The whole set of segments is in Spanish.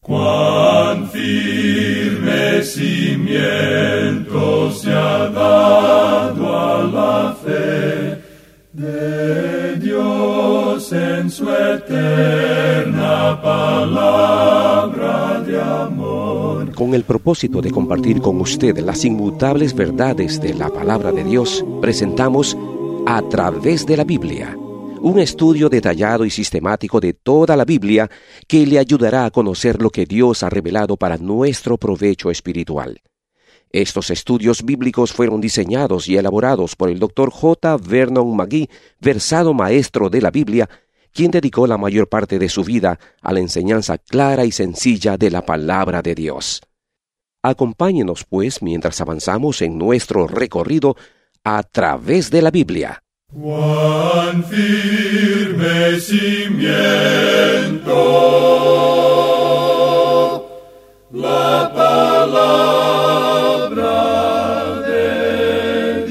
Cuán firme cimiento se ha dado a la fe de Dios en su eterna palabra de amor. Con el propósito de compartir con usted las inmutables verdades de la palabra de Dios, presentamos A Través de la Biblia, un estudio detallado y sistemático de toda la Biblia que le ayudará a conocer lo que Dios ha revelado para nuestro provecho espiritual. Estos estudios bíblicos fueron diseñados y elaborados por el Dr. J. Vernon McGee, versado maestro de la Biblia, quien dedicó la mayor parte de su vida a la enseñanza clara y sencilla de la palabra de Dios. Acompáñenos, pues, mientras avanzamos en nuestro recorrido a través de la Biblia. Cuán firme cimiento la palabra de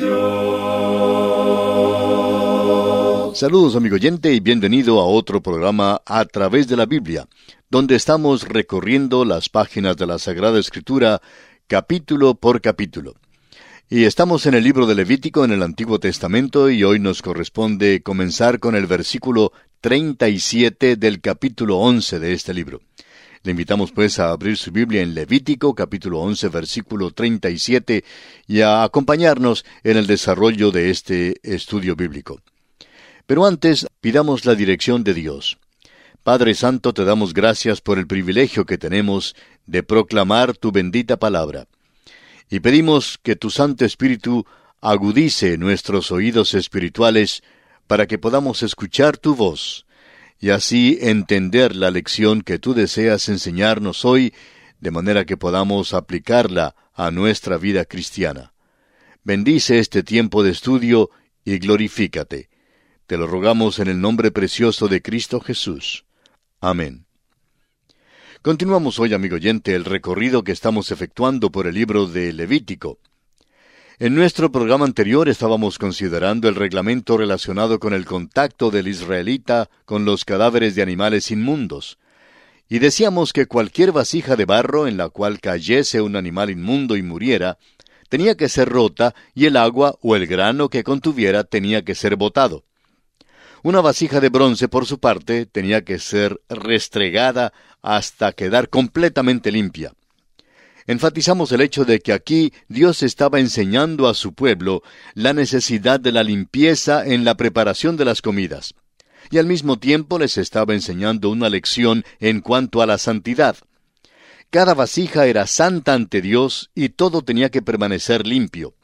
Dios. Saludos, amigo oyente, y bienvenido a otro programa A Través de la Biblia, donde estamos recorriendo las páginas de la Sagrada Escritura capítulo por capítulo. Y estamos en el libro de Levítico en el Antiguo Testamento, y hoy nos corresponde comenzar con el versículo 37 del capítulo 11 de este libro. Le invitamos pues a abrir su Biblia en Levítico, capítulo 11, versículo 37, y a acompañarnos en el desarrollo de este estudio bíblico. Pero antes, pidamos la dirección de Dios. Padre Santo, te damos gracias por el privilegio que tenemos de proclamar tu bendita palabra. Y pedimos que tu Santo Espíritu agudice nuestros oídos espirituales para que podamos escuchar tu voz, y así entender la lección que tú deseas enseñarnos hoy, de manera que podamos aplicarla a nuestra vida cristiana. Bendice este tiempo de estudio y glorifícate. Te lo rogamos en el nombre precioso de Cristo Jesús. Amén. Continuamos hoy, amigo oyente, el recorrido que estamos efectuando por el libro de Levítico. En nuestro programa anterior estábamos considerando el reglamento relacionado con el contacto del israelita con los cadáveres de animales inmundos. Y decíamos que cualquier vasija de barro en la cual cayese un animal inmundo y muriera, tenía que ser rota y el agua o el grano que contuviera tenía que ser botado. Una vasija de bronce, por su parte, tenía que ser restregada hasta quedar completamente limpia. Enfatizamos el hecho de que aquí Dios estaba enseñando a su pueblo la necesidad de la limpieza en la preparación de las comidas, y al mismo tiempo les estaba enseñando una lección en cuanto a la santidad. Cada vasija era santa ante Dios y todo tenía que permanecer limpio.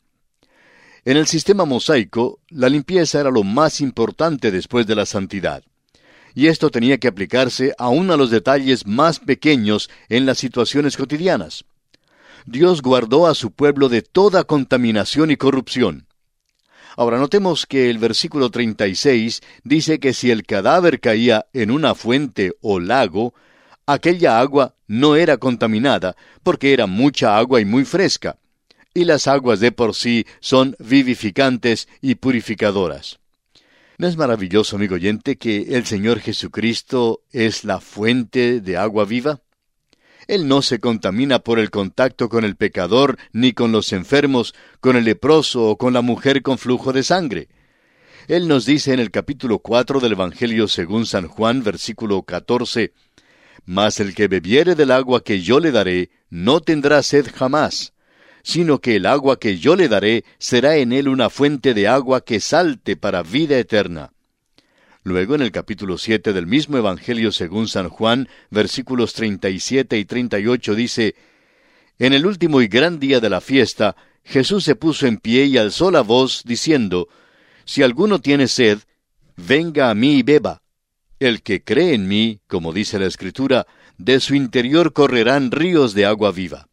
En el sistema mosaico, la limpieza era lo más importante después de la santidad. Y esto tenía que aplicarse aún a los detalles más pequeños en las situaciones cotidianas. Dios guardó a su pueblo de toda contaminación y corrupción. Ahora notemos que el versículo 36 dice que si el cadáver caía en una fuente o lago, aquella agua no era contaminada, porque era mucha agua y muy fresca. Y las aguas de por sí son vivificantes y purificadoras. ¿No es maravilloso, amigo oyente, que el Señor Jesucristo es la fuente de agua viva? Él no se contamina por el contacto con el pecador, ni con los enfermos, con el leproso o con la mujer con flujo de sangre. Él nos dice en el capítulo 4 del Evangelio según San Juan, versículo 14, «Mas el que bebiere del agua que yo le daré, no tendrá sed jamás, sino que el agua que yo le daré será en él una fuente de agua que salte para vida eterna». Luego, en el capítulo 7 del mismo Evangelio según San Juan, versículos 37 y 38, dice, «En el último y gran día de la fiesta, Jesús se puso en pie y alzó la voz, diciendo, Si alguno tiene sed, venga a mí y beba. El que cree en mí, como dice la Escritura, de su interior correrán ríos de agua viva».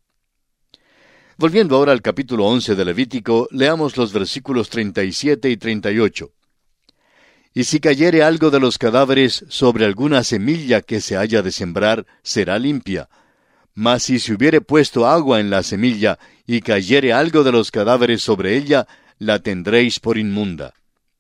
Volviendo ahora al capítulo 11 de Levítico, leamos los versículos 37 y 38. «Y si cayere algo de los cadáveres sobre alguna semilla que se haya de sembrar, será limpia. Mas si se hubiere puesto agua en la semilla, y cayere algo de los cadáveres sobre ella, la tendréis por inmunda».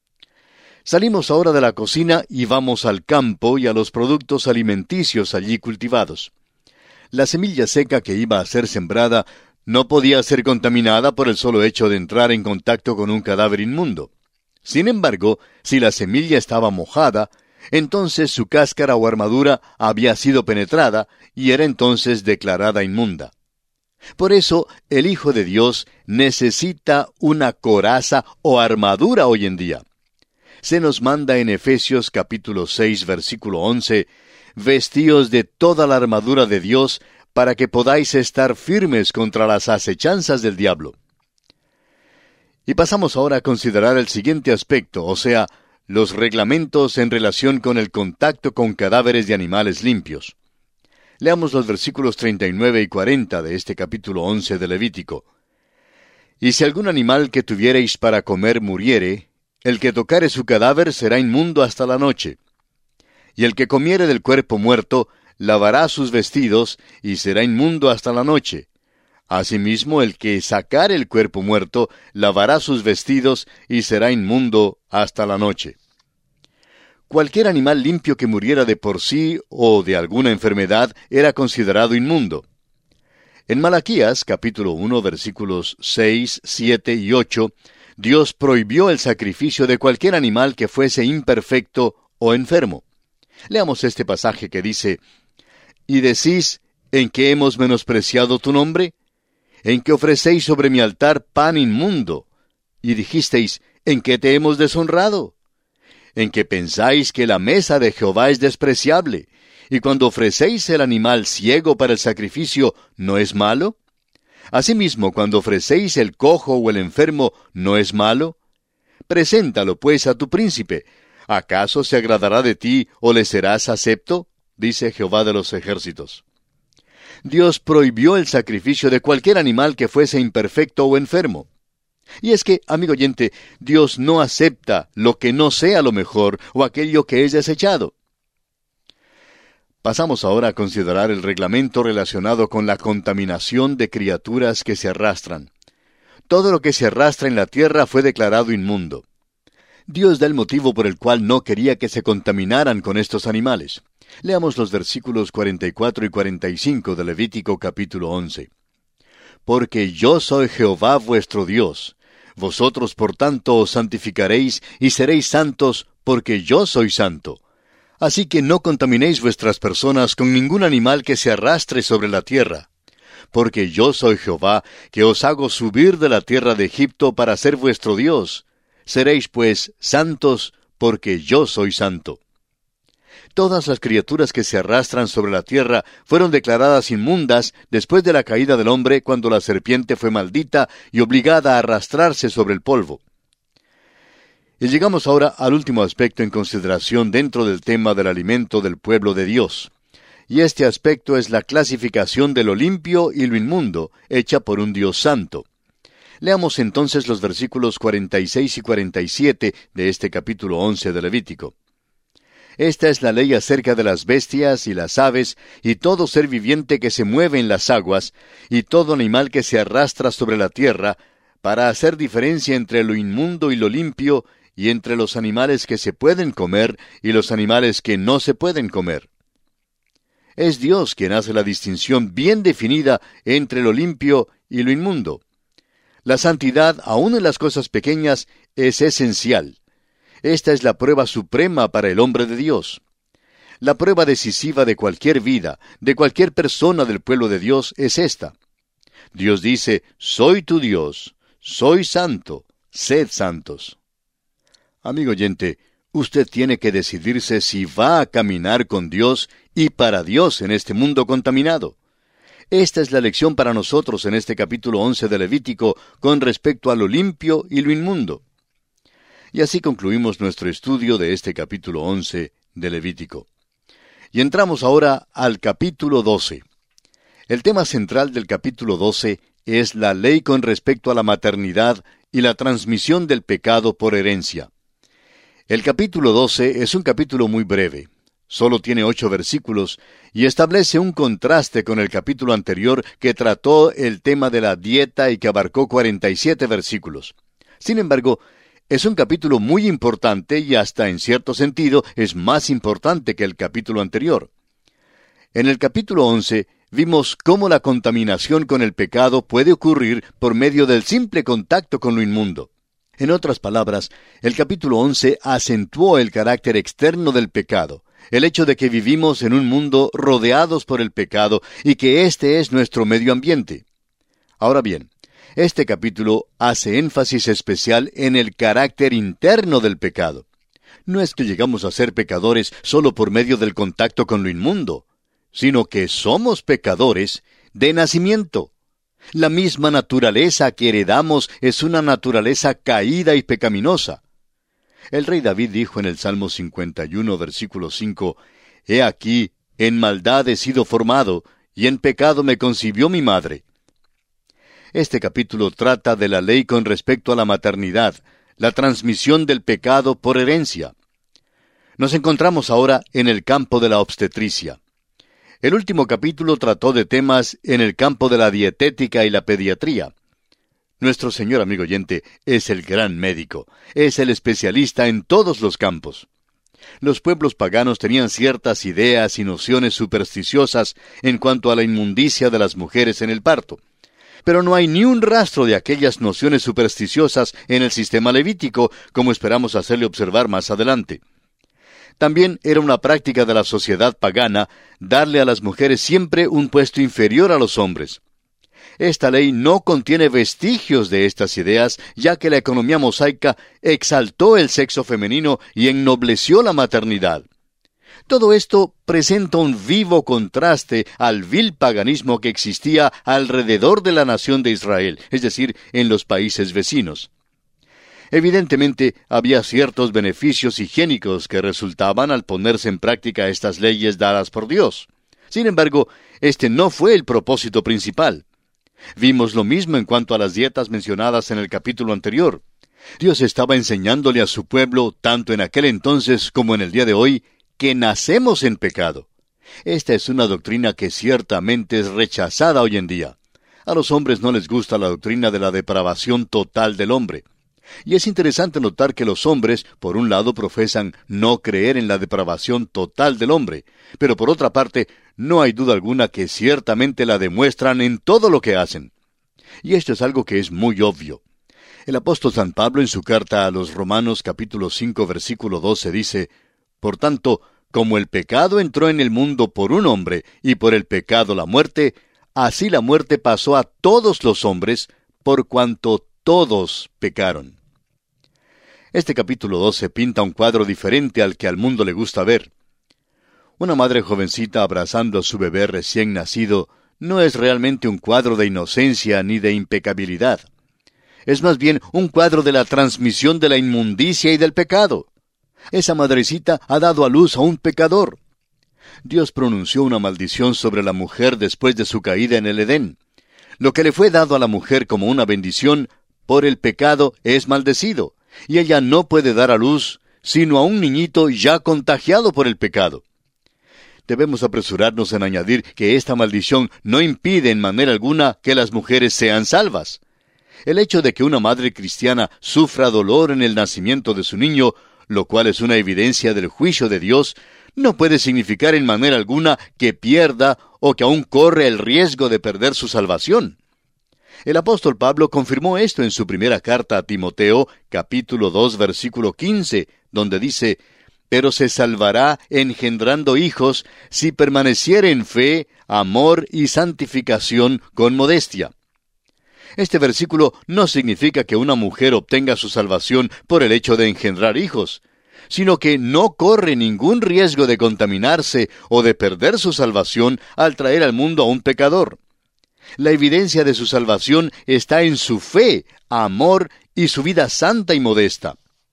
Salimos ahora de la cocina y vamos al campo y a los productos alimenticios allí cultivados. La semilla seca que iba a ser sembrada no podía ser contaminada por el solo hecho de entrar en contacto con un cadáver inmundo. Sin embargo, si la semilla estaba mojada, entonces su cáscara o armadura había sido penetrada y era entonces declarada inmunda. Por eso, el Hijo de Dios necesita una coraza o armadura hoy en día. Se nos manda en Efesios capítulo 6, versículo 11, «Vestíos de toda la armadura de Dios, para que podáis estar firmes contra las acechanzas del diablo». Y pasamos ahora a considerar el siguiente aspecto, o sea, los reglamentos en relación con el contacto con cadáveres de animales limpios. Leamos los versículos 39 y 40 de este capítulo 11 de Levítico. «Y si algún animal que tuviereis para comer muriere, el que tocare su cadáver será inmundo hasta la noche. Y el que comiere del cuerpo muerto, lavará sus vestidos, y será inmundo hasta la noche. Asimismo, el que sacare el cuerpo muerto, lavará sus vestidos, y será inmundo hasta la noche». Cualquier animal limpio que muriera de por sí o de alguna enfermedad era considerado inmundo. En Malaquías, capítulo 1, versículos 6, 7 y 8, Dios prohibió el sacrificio de cualquier animal que fuese imperfecto o enfermo. Leamos este pasaje que dice, «Y decís, ¿en qué hemos menospreciado tu nombre? ¿En que ofrecéis sobre mi altar pan inmundo? Y dijisteis, ¿en qué te hemos deshonrado? ¿En que pensáis que la mesa de Jehová es despreciable, y cuando ofrecéis el animal ciego para el sacrificio, ¿no es malo? Asimismo, cuando ofrecéis el cojo o el enfermo, ¿no es malo? Preséntalo, pues, a tu príncipe. ¿Acaso se agradará de ti o le serás acepto?», dice Jehová de los ejércitos. Dios prohibió el sacrificio de cualquier animal que fuese imperfecto o enfermo. Y es que, amigo oyente, Dios no acepta lo que no sea lo mejor o aquello que es desechado. Pasamos ahora a considerar el reglamento relacionado con la contaminación de criaturas que se arrastran. Todo lo que se arrastra en la tierra fue declarado inmundo. Dios da el motivo por el cual no quería que se contaminaran con estos animales. Leamos los versículos 44 y 45 de Levítico capítulo 11. «Porque yo soy Jehová vuestro Dios. Vosotros por tanto os santificaréis y seréis santos, porque yo soy santo. Así que no contaminéis vuestras personas con ningún animal que se arrastre sobre la tierra. Porque yo soy Jehová, que os hago subir de la tierra de Egipto para ser vuestro Dios. Seréis pues santos, porque yo soy santo». Todas las criaturas que se arrastran sobre la tierra fueron declaradas inmundas después de la caída del hombre, cuando la serpiente fue maldita y obligada a arrastrarse sobre el polvo. Y llegamos ahora al último aspecto en consideración dentro del tema del alimento del pueblo de Dios. Y este aspecto es la clasificación de lo limpio y lo inmundo, hecha por un Dios santo. Leamos entonces los versículos 46 y 47 de este capítulo 11 de Levítico. «Esta es la ley acerca de las bestias y las aves, y todo ser viviente que se mueve en las aguas, y todo animal que se arrastra sobre la tierra, para hacer diferencia entre lo inmundo y lo limpio, y entre los animales que se pueden comer y los animales que no se pueden comer». Es Dios quien hace la distinción bien definida entre lo limpio y lo inmundo. La santidad, aun en las cosas pequeñas, es esencial. Esta es la prueba suprema para el hombre de Dios. La prueba decisiva de cualquier vida, de cualquier persona del pueblo de Dios, es esta. Dios dice, «Soy tu Dios, soy santo, sed santos». Amigo oyente, usted tiene que decidirse si va a caminar con Dios y para Dios en este mundo contaminado. Esta es la lección para nosotros en este capítulo 11 de Levítico con respecto a lo limpio y lo inmundo. Y así concluimos nuestro estudio de este capítulo 11 de Levítico. Y entramos ahora al capítulo 12. El tema central del capítulo 12 es la ley con respecto a la maternidad y la transmisión del pecado por herencia. El capítulo 12 es un capítulo muy breve. Solo tiene 8 versículos y establece un contraste con el capítulo anterior que trató el tema de la dieta y que abarcó 47 versículos. Sin embargo, es un capítulo muy importante y hasta en cierto sentido es más importante que el capítulo anterior. En el capítulo 11 vimos cómo la contaminación con el pecado puede ocurrir por medio del simple contacto con lo inmundo. En otras palabras, el capítulo 11 acentuó el carácter externo del pecado, el hecho de que vivimos en un mundo rodeados por el pecado y que este es nuestro medio ambiente. Ahora bien, este capítulo hace énfasis especial en el carácter interno del pecado. No es que llegamos a ser pecadores solo por medio del contacto con lo inmundo, sino que somos pecadores de nacimiento. La misma naturaleza que heredamos es una naturaleza caída y pecaminosa. El rey David dijo en el Salmo 51, versículo 5, «He aquí, en maldad he sido formado, y en pecado me concibió mi madre». Este capítulo trata de la ley con respecto a la maternidad, la transmisión del pecado por herencia. Nos encontramos ahora en el campo de la obstetricia. El último capítulo trató de temas en el campo de la dietética y la pediatría. Nuestro Señor, amigo oyente, es el gran médico, es el especialista en todos los campos. Los pueblos paganos tenían ciertas ideas y nociones supersticiosas en cuanto a la inmundicia de las mujeres en el parto. Pero no hay ni un rastro de aquellas nociones supersticiosas en el sistema levítico, como esperamos hacerle observar más adelante. También era una práctica de la sociedad pagana darle a las mujeres siempre un puesto inferior a los hombres. Esta ley no contiene vestigios de estas ideas, ya que la economía mosaica exaltó el sexo femenino y ennobleció la maternidad. Todo esto presenta un vivo contraste al vil paganismo que existía alrededor de la nación de Israel, es decir, en los países vecinos. Evidentemente, había ciertos beneficios higiénicos que resultaban al ponerse en práctica estas leyes dadas por Dios. Sin embargo, este no fue el propósito principal. Vimos lo mismo en cuanto a las dietas mencionadas en el capítulo anterior. Dios estaba enseñándole a su pueblo, tanto en aquel entonces como en el día de hoy, que nacemos en pecado. Esta es una doctrina que ciertamente es rechazada hoy en día. A los hombres no les gusta la doctrina de la depravación total del hombre. Y es interesante notar que los hombres, por un lado, profesan no creer en la depravación total del hombre, pero por otra parte, no hay duda alguna que ciertamente la demuestran en todo lo que hacen. Y esto es algo que es muy obvio. El apóstol San Pablo en su carta a los Romanos capítulo 5 versículo 12 dice, «Por tanto, como el pecado entró en el mundo por un hombre, y por el pecado la muerte, así la muerte pasó a todos los hombres, por cuanto todos pecaron». Este capítulo 12 pinta un cuadro diferente al que al mundo le gusta ver. Una madre jovencita abrazando a su bebé recién nacido no es realmente un cuadro de inocencia ni de impecabilidad. Es más bien un cuadro de la transmisión de la inmundicia y del pecado. Esa madrecita ha dado a luz a un pecador. Dios pronunció una maldición sobre la mujer después de su caída en el Edén. Lo que le fue dado a la mujer como una bendición, por el pecado es maldecido, y ella no puede dar a luz sino a un niñito ya contagiado por el pecado. Debemos apresurarnos en añadir que esta maldición no impide en manera alguna que las mujeres sean salvas. El hecho de que una madre cristiana sufra dolor en el nacimiento de su niño, lo cual es una evidencia del juicio de Dios, no puede significar en manera alguna que pierda o que aún corre el riesgo de perder su salvación. El apóstol Pablo confirmó esto en su primera carta a Timoteo, capítulo 2, versículo 15, donde dice, «Pero se salvará engendrando hijos si permaneciere en fe, amor y santificación con modestia». Este versículo no significa que una mujer obtenga su salvación por el hecho de engendrar hijos, sino que no corre ningún riesgo de contaminarse o de perder su salvación al traer al mundo a un pecador. La evidencia de su salvación está en su fe, amor y su vida santa y modesta.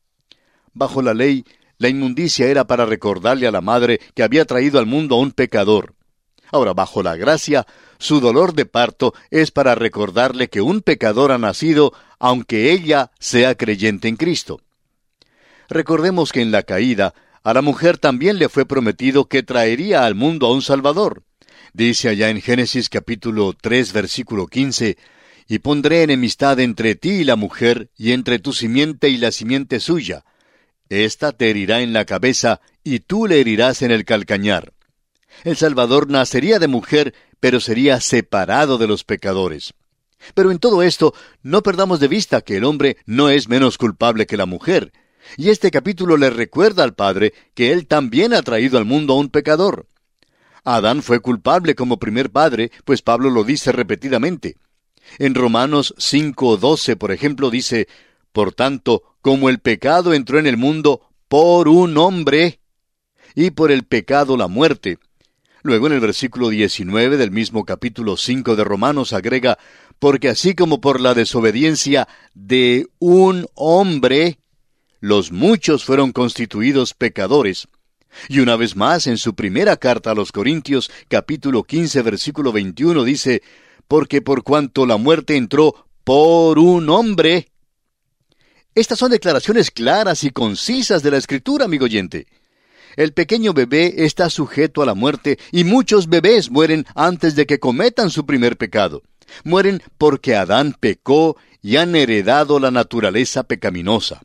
Bajo la ley, la inmundicia era para recordarle a la madre que había traído al mundo a un pecador. Ahora, bajo la gracia, su dolor de parto es para recordarle que un pecador ha nacido, aunque ella sea creyente en Cristo. Recordemos que en la caída, a la mujer también le fue prometido que traería al mundo a un Salvador. Dice allá en Génesis capítulo 3, versículo 15, «Y pondré enemistad entre ti y la mujer, y entre tu simiente y la simiente suya. Esta te herirá en la cabeza, y tú le herirás en el calcañar». El Salvador nacería de mujer, pero sería separado de los pecadores. Pero en todo esto, no perdamos de vista que el hombre no es menos culpable que la mujer. Y este capítulo le recuerda al Padre que Él también ha traído al mundo a un pecador. Adán fue culpable como primer padre, pues Pablo lo dice repetidamente. En Romanos 5:12, por ejemplo, dice: por tanto, como el pecado entró en el mundo por un hombre, y por el pecado la muerte. Luego en el versículo 19 del mismo capítulo 5 de Romanos agrega: porque así como por la desobediencia de un hombre, los muchos fueron constituidos pecadores. Y una vez más, en su primera carta a los Corintios, capítulo 15, versículo 21, dice: porque por cuanto la muerte entró por un hombre. Estas son declaraciones claras y concisas de la Escritura, amigo oyente. El pequeño bebé está sujeto a la muerte, y muchos bebés mueren antes de que cometan su primer pecado. Mueren porque Adán pecó y han heredado la naturaleza pecaminosa.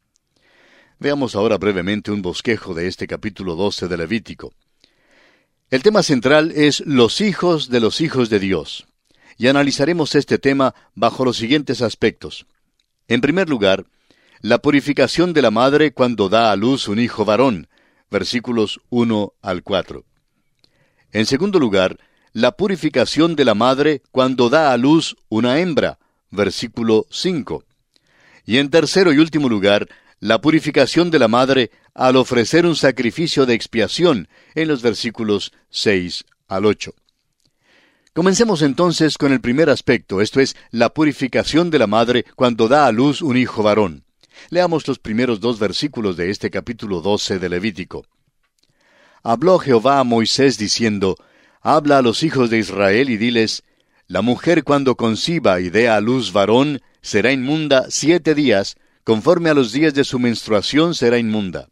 Veamos ahora brevemente un bosquejo de este capítulo 12 de Levítico. El tema central es los hijos de Dios, y analizaremos este tema bajo los siguientes aspectos. En primer lugar, la purificación de la madre cuando da a luz un hijo varón, versículos 1 al 4. En segundo lugar, la purificación de la madre cuando da a luz una hembra, versículo 5. Y en tercero y último lugar, la purificación de la madre al ofrecer un sacrificio de expiación, en los versículos 6 al 8. Comencemos entonces con el primer aspecto, esto es, la purificación de la madre cuando da a luz un hijo varón. Leamos los primeros 2 versículos de este capítulo 12 de Levítico. Habló Jehová a Moisés diciendo: habla a los hijos de Israel y diles: la mujer cuando conciba y dé a luz varón será inmunda 7 días, conforme a los días de su menstruación será inmunda.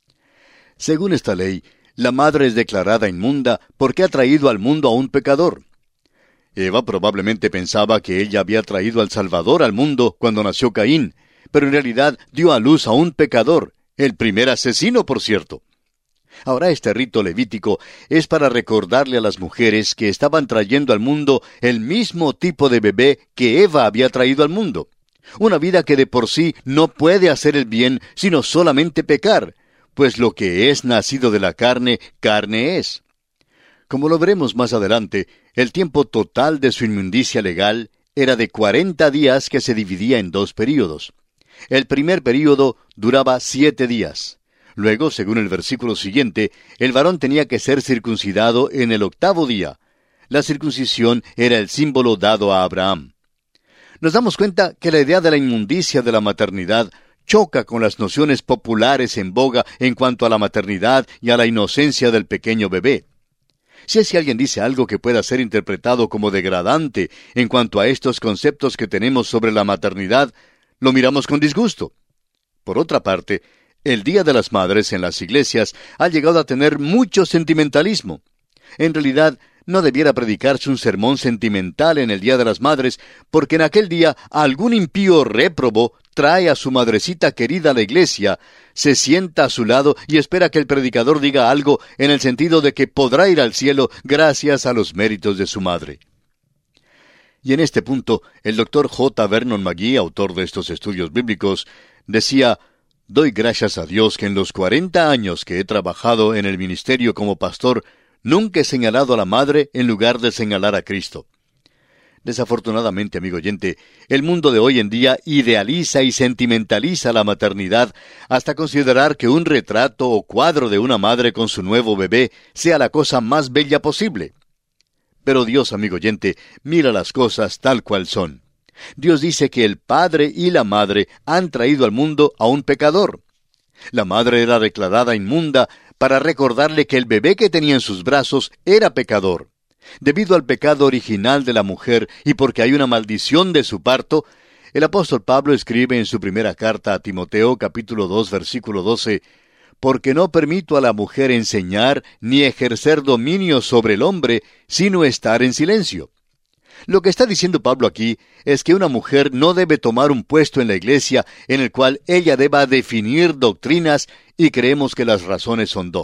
Según esta ley, la madre es declarada inmunda porque ha traído al mundo a un pecador. Eva probablemente pensaba que ella había traído al Salvador al mundo cuando nació Caín, pero en realidad dio a luz a un pecador, el primer asesino, por cierto. Ahora este rito levítico es para recordarle a las mujeres que estaban trayendo al mundo el mismo tipo de bebé que Eva había traído al mundo. Una vida que de por sí no puede hacer el bien, sino solamente pecar, pues lo que es nacido de la carne, carne es. Como lo veremos más adelante, el tiempo total de su inmundicia legal era de 40 días que se dividía en 2 períodos. El primer período duraba 7 días. Luego, según el versículo siguiente, el varón tenía que ser circuncidado en el 8º día. La circuncisión era el símbolo dado a Abraham. Nos damos cuenta que la idea de la inmundicia de la maternidad choca con las nociones populares en boga en cuanto a la maternidad y a la inocencia del pequeño bebé. Si es que alguien dice algo que pueda ser interpretado como degradante en cuanto a estos conceptos que tenemos sobre la maternidad, lo miramos con disgusto. Por otra parte, el Día de las Madres en las iglesias ha llegado a tener mucho sentimentalismo. En realidad, no debiera predicarse un sermón sentimental en el Día de las Madres, porque en aquel día algún impío réprobo trae a su madrecita querida a la iglesia, se sienta a su lado y espera que el predicador diga algo en el sentido de que podrá ir al cielo gracias a los méritos de su madre. Y en este punto, el Dr. J. Vernon McGee, autor de estos estudios bíblicos, decía: doy gracias a Dios que en los 40 años que he trabajado en el ministerio como pastor, nunca he señalado a la madre en lugar de señalar a Cristo. Desafortunadamente, amigo oyente, el mundo de hoy en día idealiza y sentimentaliza la maternidad hasta considerar que un retrato o cuadro de una madre con su nuevo bebé sea la cosa más bella posible. Pero Dios, amigo oyente, mira las cosas tal cual son. Dios dice que el padre y la madre han traído al mundo a un pecador. La madre era declarada inmunda para recordarle que el bebé que tenía en sus brazos era pecador. Debido al pecado original de la mujer y porque hay una maldición de su parto, el apóstol Pablo escribe en su primera carta a Timoteo, capítulo 2, versículo 12, «Porque no permito a la mujer enseñar ni ejercer dominio sobre el hombre, sino estar en silencio». Lo que está diciendo Pablo aquí es que una mujer no debe tomar un puesto en la iglesia en el cual ella deba definir doctrinas, y creemos que las razones son 2.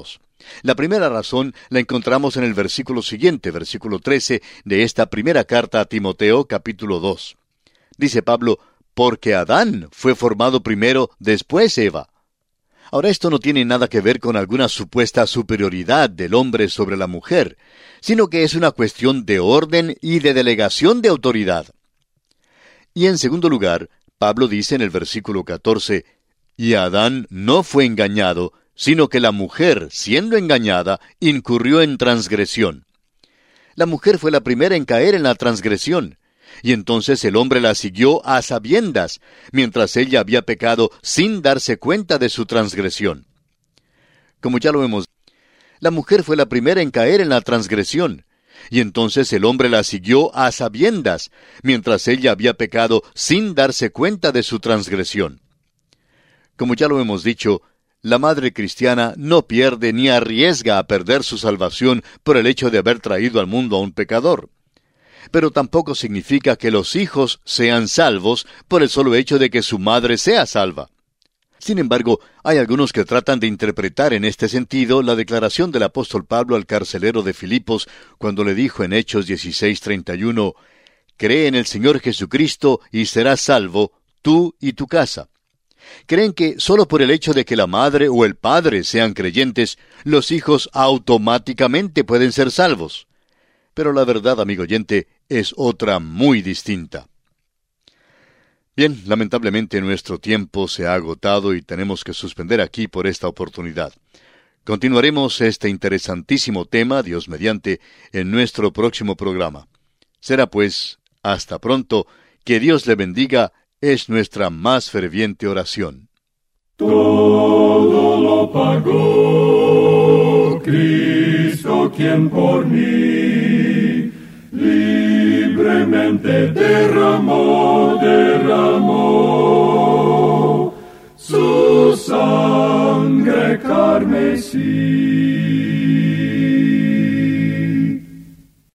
La primera razón la encontramos en el versículo siguiente, versículo 13, de esta primera carta a Timoteo, capítulo 2. Dice Pablo, porque Adán fue formado primero, después Eva. Ahora, esto no tiene nada que ver con alguna supuesta superioridad del hombre sobre la mujer, sino que es una cuestión de orden y de delegación de autoridad. Y en segundo lugar, Pablo dice en el versículo 14, y Adán no fue engañado, sino que la mujer, siendo engañada, incurrió en transgresión. La mujer fue la primera en caer en la transgresión, y entonces el hombre la siguió a sabiendas, mientras ella había pecado sin darse cuenta de su transgresión. Como ya lo hemos dicho, la mujer fue la primera en caer en la transgresión, y entonces el hombre la siguió a sabiendas, mientras ella había pecado sin darse cuenta de su transgresión. Como ya lo hemos dicho, la madre cristiana no pierde ni arriesga a perder su salvación por el hecho de haber traído al mundo a un pecador. Pero tampoco significa que los hijos sean salvos por el solo hecho de que su madre sea salva. Sin embargo, hay algunos que tratan de interpretar en este sentido la declaración del apóstol Pablo al carcelero de Filipos cuando le dijo en Hechos 16:31, «Cree en el Señor Jesucristo y serás salvo, tú y tu casa». Creen que solo por el hecho de que la madre o el padre sean creyentes, los hijos automáticamente pueden ser salvos. Pero la verdad, amigo oyente, es otra muy distinta. Bien, lamentablemente nuestro tiempo se ha agotado y tenemos que suspender aquí por esta oportunidad. Continuaremos este interesantísimo tema, Dios mediante, en nuestro próximo programa. Será pues, hasta pronto, que Dios le bendiga, es nuestra más ferviente oración. Todo lo pagó Cristo, quien por mí libremente derramó su sangre carmesí.